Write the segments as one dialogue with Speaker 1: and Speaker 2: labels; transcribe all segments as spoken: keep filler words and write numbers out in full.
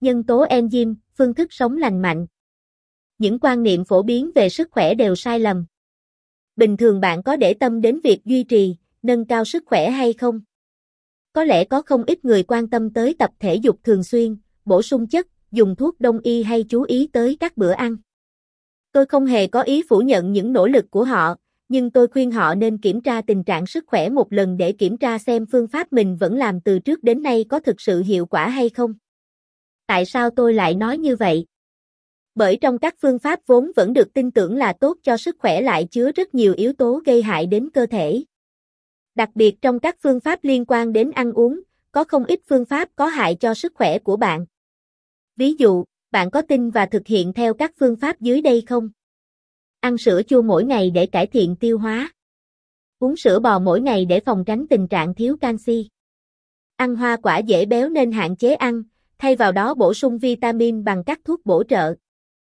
Speaker 1: nhân tố enzyme, phương thức sống lành mạnh. Những quan niệm phổ biến về sức khỏe đều sai lầm. Bình thường bạn có để tâm đến việc duy trì, nâng cao sức khỏe hay không? Có lẽ có không ít người quan tâm tới tập thể dục thường xuyên, bổ sung chất, dùng thuốc đông y hay chú ý tới các bữa ăn. Tôi không hề có ý phủ nhận những nỗ lực của họ, nhưng tôi khuyên họ nên kiểm tra tình trạng sức khỏe một lần để kiểm tra xem phương pháp mình vẫn làm từ trước đến nay có thực sự hiệu quả hay không. Tại sao tôi lại nói như vậy? Bởi trong các phương pháp vốn vẫn được tin tưởng là tốt cho sức khỏe lại chứa rất nhiều yếu tố gây hại đến cơ thể. Đặc biệt trong các phương pháp liên quan đến ăn uống, có không ít phương pháp có hại cho sức khỏe của bạn. Ví dụ, bạn có tin và thực hiện theo các phương pháp dưới đây không? Ăn sữa chua mỗi ngày để cải thiện tiêu hóa. Uống sữa bò mỗi ngày để phòng tránh tình trạng thiếu canxi. Ăn hoa quả dễ béo nên hạn chế ăn, thay vào đó bổ sung vitamin bằng các thuốc bổ trợ.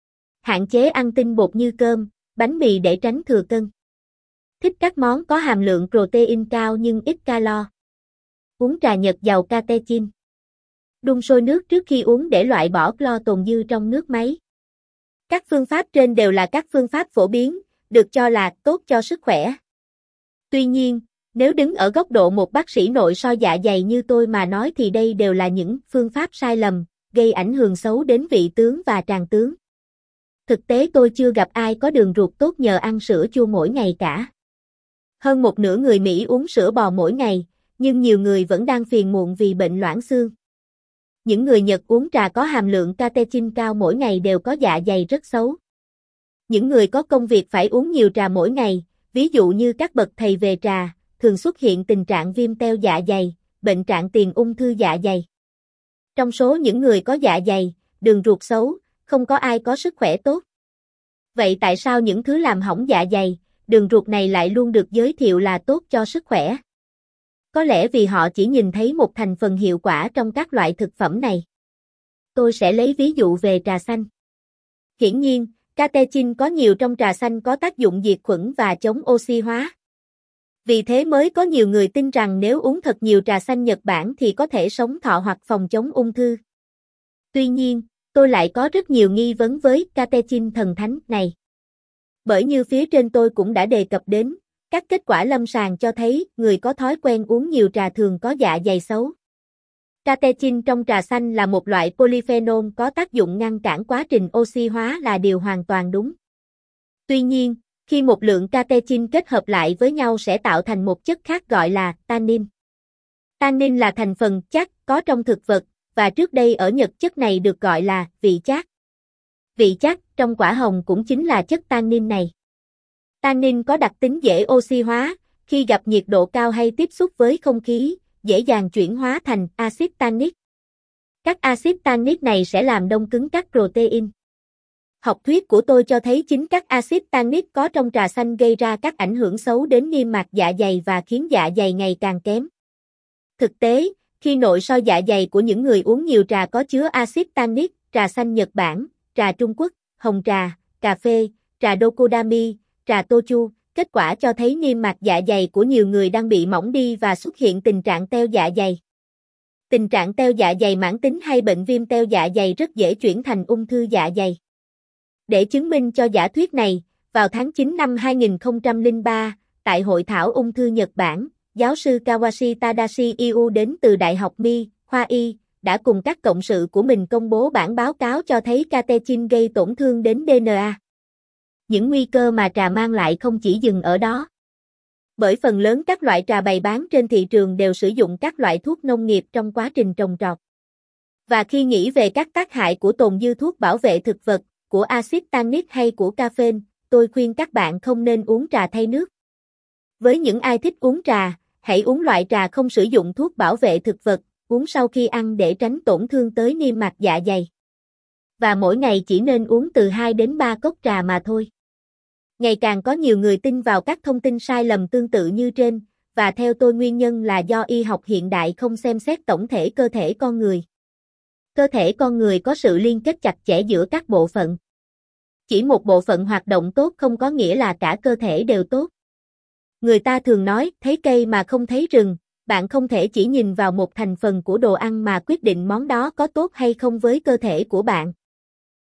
Speaker 1: Hạn chế ăn tinh bột như cơm, bánh mì để tránh thừa cân. Thích các món có hàm lượng protein cao nhưng ít calo. Uống trà Nhật giàu catechin. Đun sôi nước trước khi uống để loại bỏ clo tồn dư trong nước máy. Các phương pháp trên đều là các phương pháp phổ biến, được cho là tốt cho sức khỏe. Tuy nhiên, nếu đứng ở góc độ một bác sĩ nội soi dạ dày như tôi mà nói thì đây đều là những phương pháp sai lầm, gây ảnh hưởng xấu đến vị tướng và tràng tướng. Thực tế tôi chưa gặp ai có đường ruột tốt nhờ ăn sữa chua mỗi ngày cả. Hơn một nửa người Mỹ uống sữa bò mỗi ngày, nhưng nhiều người vẫn đang phiền muộn vì bệnh loãng xương. Những người Nhật uống trà có hàm lượng catechin cao mỗi ngày đều có dạ dày rất xấu. Những người có công việc phải uống nhiều trà mỗi ngày, ví dụ như các bậc thầy về trà, thường xuất hiện tình trạng viêm teo dạ dày, bệnh trạng tiền ung thư dạ dày. Trong số những người có dạ dày, đường ruột xấu, không có ai có sức khỏe tốt. Vậy tại sao những thứ làm hỏng dạ dày, đường ruột này lại luôn được giới thiệu là tốt cho sức khỏe? Có lẽ vì họ chỉ nhìn thấy một thành phần hiệu quả trong các loại thực phẩm này. Tôi sẽ lấy ví dụ về trà xanh. Hiển nhiên, catechin có nhiều trong trà xanh có tác dụng diệt khuẩn và chống oxy hóa. Vì thế mới có nhiều người tin rằng nếu uống thật nhiều trà xanh Nhật Bản thì có thể sống thọ hoặc phòng chống ung thư. Tuy nhiên, tôi lại có rất nhiều nghi vấn với catechin thần thánh này. Bởi như phía trên tôi cũng đã đề cập đến, các kết quả lâm sàng cho thấy người có thói quen uống nhiều trà thường có dạ dày xấu. Catechin trong trà xanh là một loại polyphenol có tác dụng ngăn cản quá trình oxy hóa là điều hoàn toàn đúng. Tuy nhiên, khi một lượng catechin kết hợp lại với nhau sẽ tạo thành một chất khác gọi là tannin. Tannin là thành phần chắc có trong thực vật, và trước đây ở Nhật chất này được gọi là vị chát. Vị chát trong quả hồng cũng chính là chất tannin này. Tannin có đặc tính dễ oxy hóa, khi gặp nhiệt độ cao hay tiếp xúc với không khí, dễ dàng chuyển hóa thành axit tannic. Các axit tannic này sẽ làm đông cứng các protein. Học thuyết của tôi cho thấy chính các axit tannic có trong trà xanh gây ra các ảnh hưởng xấu đến niêm mạc dạ dày và khiến dạ dày ngày càng kém. Thực tế, khi nội soi dạ dày của những người uống nhiều trà có chứa axit tannic, trà xanh Nhật Bản, trà Trung Quốc, hồng trà, cà phê, trà Dokodami, trà Tochu, kết quả cho thấy niêm mạc dạ dày của nhiều người đang bị mỏng đi và xuất hiện tình trạng teo dạ dày. Tình trạng teo dạ dày mãn tính hay bệnh viêm teo dạ dày rất dễ chuyển thành ung thư dạ dày. Để chứng minh cho giả thuyết này, vào tháng chín năm hai nghìn không trăm lẻ ba, tại Hội thảo ung thư Nhật Bản, giáo sư Kawashi Tadashi Iu đến từ Đại học Mi, khoa Y, đã cùng các cộng sự của mình công bố bản báo cáo cho thấy catechin gây tổn thương đến đê en a. Những nguy cơ mà trà mang lại không chỉ dừng ở đó. Bởi phần lớn các loại trà bày bán trên thị trường đều sử dụng các loại thuốc nông nghiệp trong quá trình trồng trọt. Và khi nghĩ về các tác hại của tồn dư thuốc bảo vệ thực vật, của axit tannic hay của caffeine, tôi khuyên các bạn không nên uống trà thay nước. Với những ai thích uống trà, hãy uống loại trà không sử dụng thuốc bảo vệ thực vật, uống sau khi ăn để tránh tổn thương tới niêm mạc dạ dày. Và mỗi ngày chỉ nên uống từ hai đến ba cốc trà mà thôi. Ngày càng có nhiều người tin vào các thông tin sai lầm tương tự như trên, và theo tôi nguyên nhân là do y học hiện đại không xem xét tổng thể cơ thể con người. Cơ thể con người có sự liên kết chặt chẽ giữa các bộ phận. Chỉ một bộ phận hoạt động tốt không có nghĩa là cả cơ thể đều tốt. Người ta thường nói, thấy cây mà không thấy rừng, Bạn không thể chỉ nhìn vào một thành phần của đồ ăn mà quyết định món đó có tốt hay không với cơ thể của bạn.